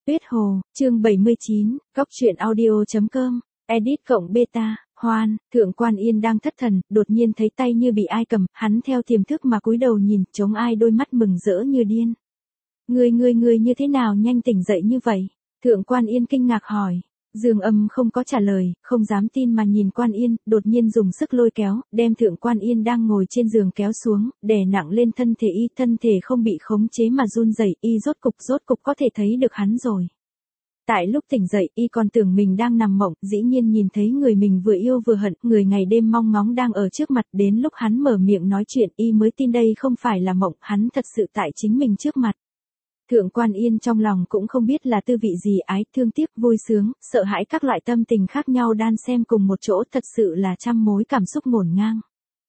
Tuyết Hồ, chương 79, Cóc truyện audio.com, edit cộng beta, Hoan, Thượng Quan Yên đang thất thần, đột nhiên thấy tay như bị ai cầm, hắn theo tiềm thức mà cúi đầu nhìn, chống ai đôi mắt mừng rỡ như điên. Ngươi như thế nào nhanh tỉnh dậy như vậy? Thượng Quan Yên kinh ngạc hỏi. Dương Âm không có trả lời, không dám tin mà nhìn Quan Yên, đột nhiên dùng sức lôi kéo, đem Thượng Quan Yên đang ngồi trên giường kéo xuống, đè nặng lên thân thể y, thân thể không bị khống chế mà run rẩy, y rốt cục có thể thấy được hắn rồi. Tại lúc tỉnh dậy, y còn tưởng mình đang nằm mộng, dĩ nhiên nhìn thấy người mình vừa yêu vừa hận, người ngày đêm mong ngóng đang ở trước mặt, đến lúc hắn mở miệng nói chuyện, y mới tin đây không phải là mộng, hắn thật sự tại chính mình trước mặt. Thượng Quan Yên trong lòng cũng không biết là tư vị gì, ái, thương tiếc, vui sướng, sợ hãi, các loại tâm tình khác nhau đan xen cùng một chỗ, thật sự là trăm mối cảm xúc ngổn ngang.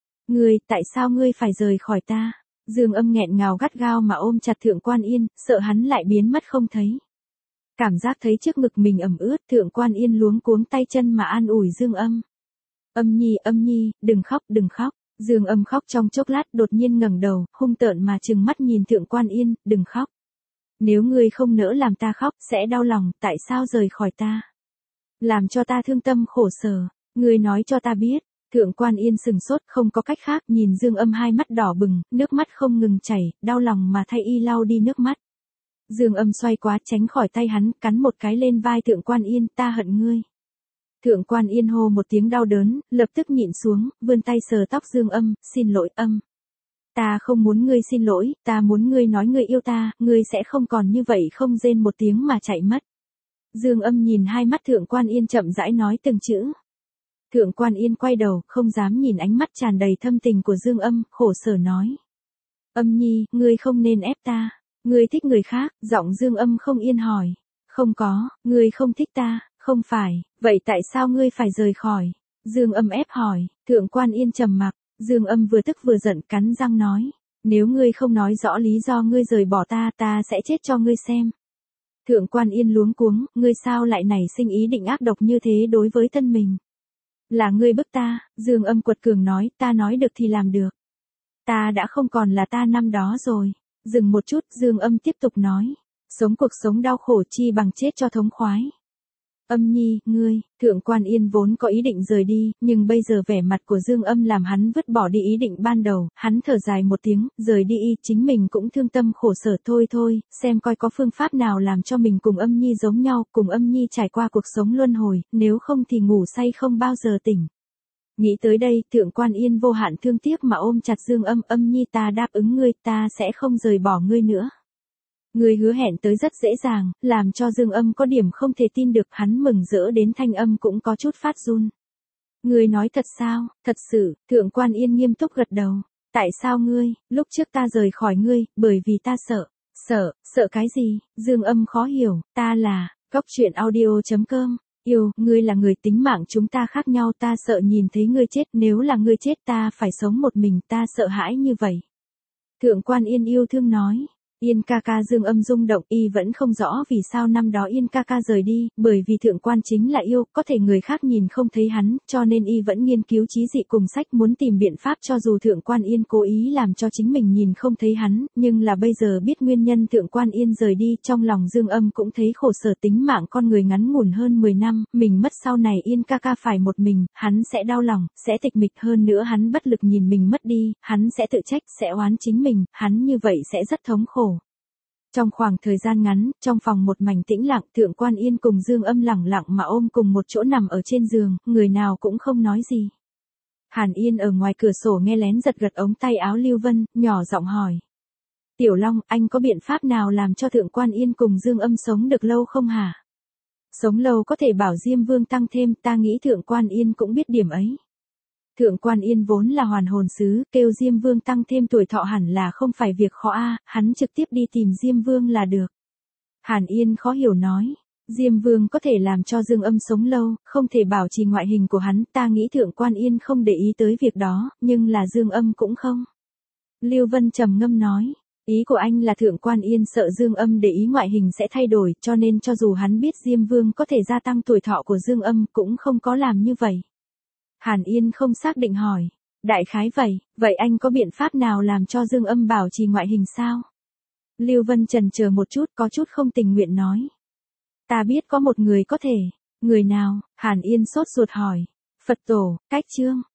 Tại sao ngươi phải rời khỏi ta? Dương Âm nghẹn ngào gắt gao mà ôm chặt Thượng Quan Yên, sợ hắn lại biến mất không thấy. Cảm giác thấy trước ngực mình ẩm ướt, Thượng Quan Yên luống cuống tay chân mà an ủi Dương Âm. Âm nhi, đừng khóc. Dương Âm khóc trong chốc lát, đột nhiên ngẩng đầu, hung tợn mà trừng mắt nhìn Thượng Quan Yên, đừng khóc. Nếu ngươi không nỡ làm ta khóc, sẽ đau lòng, tại sao rời khỏi ta? Làm cho ta thương tâm khổ sở, ngươi nói cho ta biết. Thượng Quan Yên sừng sốt, không có cách khác, nhìn Dương Âm hai mắt đỏ bừng, nước mắt không ngừng chảy, đau lòng mà thay y lau đi nước mắt. Dương Âm xoay quá tránh khỏi tay hắn, cắn một cái lên vai Thượng Quan Yên, ta hận ngươi. Thượng Quan Yên hô một tiếng đau đớn, lập tức nhịn xuống, vươn tay sờ tóc Dương Âm, xin lỗi Âm. Ta không muốn ngươi xin lỗi, ta muốn ngươi nói ngươi yêu ta, ngươi sẽ không còn như vậy không rên một tiếng mà chạy mất. Dương Âm nhìn hai mắt Thượng Quan Yên chậm rãi nói từng chữ. Thượng Quan Yên quay đầu, không dám nhìn ánh mắt tràn đầy thâm tình của Dương Âm, khổ sở nói. Âm nhi, ngươi không nên ép ta. Ngươi thích người khác, giọng Dương Âm không yên hỏi. Không có, ngươi không thích ta, không phải, vậy tại sao ngươi phải rời khỏi? Dương Âm ép hỏi, Thượng Quan Yên trầm mặc, Dương Âm vừa tức vừa giận cắn răng nói. Nếu ngươi không nói rõ lý do ngươi rời bỏ ta, ta sẽ chết cho ngươi xem. Thượng Quan Yên luống cuống, ngươi sao lại nảy sinh ý định ác độc như thế đối với thân mình? Là ngươi bức ta, Dương Âm quật cường nói, ta nói được thì làm được. Ta đã không còn là ta năm đó rồi. Dừng một chút, Dương Âm tiếp tục nói. Sống cuộc sống đau khổ chi bằng chết cho thống khoái. Âm nhi, ngươi, Thượng Quan Yên vốn có ý định rời đi, nhưng bây giờ vẻ mặt của Dương Âm làm hắn vứt bỏ đi ý định ban đầu, hắn thở dài một tiếng, rời đi y, chính mình cũng thương tâm khổ sở thôi, xem coi có phương pháp nào làm cho mình cùng Âm nhi giống nhau, cùng Âm nhi trải qua cuộc sống luân hồi, nếu không thì ngủ say không bao giờ tỉnh. Nghĩ tới đây, Thượng Quan Yên vô hạn thương tiếc mà ôm chặt Dương Âm, Âm nhi ta đáp ứng ngươi, ta sẽ không rời bỏ ngươi nữa. Ngươi hứa hẹn tới rất dễ dàng, làm cho Dương Âm có điểm không thể tin được, hắn mừng rỡ đến thanh âm cũng có chút phát run. Ngươi nói thật sao? Thật sự, Thượng Quan Yên nghiêm túc gật đầu. Tại sao ngươi, lúc trước ta rời khỏi ngươi, bởi vì ta sợ. Sợ cái gì? Dương Âm khó hiểu, ta là, Cóc truyện audio.com. Yêu, ngươi là người, tính mạng chúng ta khác nhau, ta sợ nhìn thấy ngươi chết, nếu là ngươi chết ta phải sống một mình, ta sợ hãi như vậy. Thượng Quan Yên yêu thương nói. Yên ca ca, Dương Âm rung động, y vẫn không rõ vì sao năm đó Yên ca ca rời đi, bởi vì Thượng Quan chính là yêu, có thể người khác nhìn không thấy hắn, cho nên y vẫn nghiên cứu trí dị cùng sách muốn tìm biện pháp cho dù Thượng Quan Yên cố ý làm cho chính mình nhìn không thấy hắn, nhưng là bây giờ biết nguyên nhân Thượng Quan Yên rời đi, trong lòng Dương Âm cũng thấy khổ sở, tính mạng con người ngắn ngủn hơn 10 năm, mình mất sau này Yên ca ca phải một mình, hắn sẽ đau lòng, sẽ tịch mịch, hơn nữa hắn bất lực nhìn mình mất đi, hắn sẽ tự trách, sẽ oán chính mình, hắn như vậy sẽ rất thống khổ. Trong khoảng thời gian ngắn, trong phòng một mảnh tĩnh lặng, Thượng Quan Yên cùng Dương Âm lẳng lặng mà ôm cùng một chỗ nằm ở trên giường, người nào cũng không nói gì. Hàn Yên ở ngoài cửa sổ nghe lén giật gật ống tay áo Lưu Vân, nhỏ giọng hỏi. Tiểu Long, anh có biện pháp nào làm cho Thượng Quan Yên cùng Dương Âm sống được lâu không hả? Sống lâu có thể bảo Diêm Vương tăng thêm, ta nghĩ Thượng Quan Yên cũng biết điểm ấy. Thượng Quan Yên vốn là hoàn hồn sứ, kêu Diêm Vương tăng thêm tuổi thọ hẳn là không phải việc khó hắn trực tiếp đi tìm Diêm Vương là được. Hàn Yên khó hiểu nói, Diêm Vương có thể làm cho Dương Âm sống lâu, không thể bảo trì ngoại hình của hắn, ta nghĩ Thượng Quan Yên không để ý tới việc đó, nhưng là Dương Âm cũng không. Lưu Vân trầm ngâm nói, ý của anh là Thượng Quan Yên sợ Dương Âm để ý ngoại hình sẽ thay đổi, cho nên cho dù hắn biết Diêm Vương có thể gia tăng tuổi thọ của Dương Âm cũng không có làm như vậy. Hàn Yên không xác định hỏi. Đại khái vậy anh có biện pháp nào làm cho Dương Âm bảo trì ngoại hình sao? Lưu Vân chần chờ một chút, có chút không tình nguyện nói. Ta biết có một người có thể. Người nào? Hàn Yên sốt ruột hỏi. Phật tổ, Cách Chương.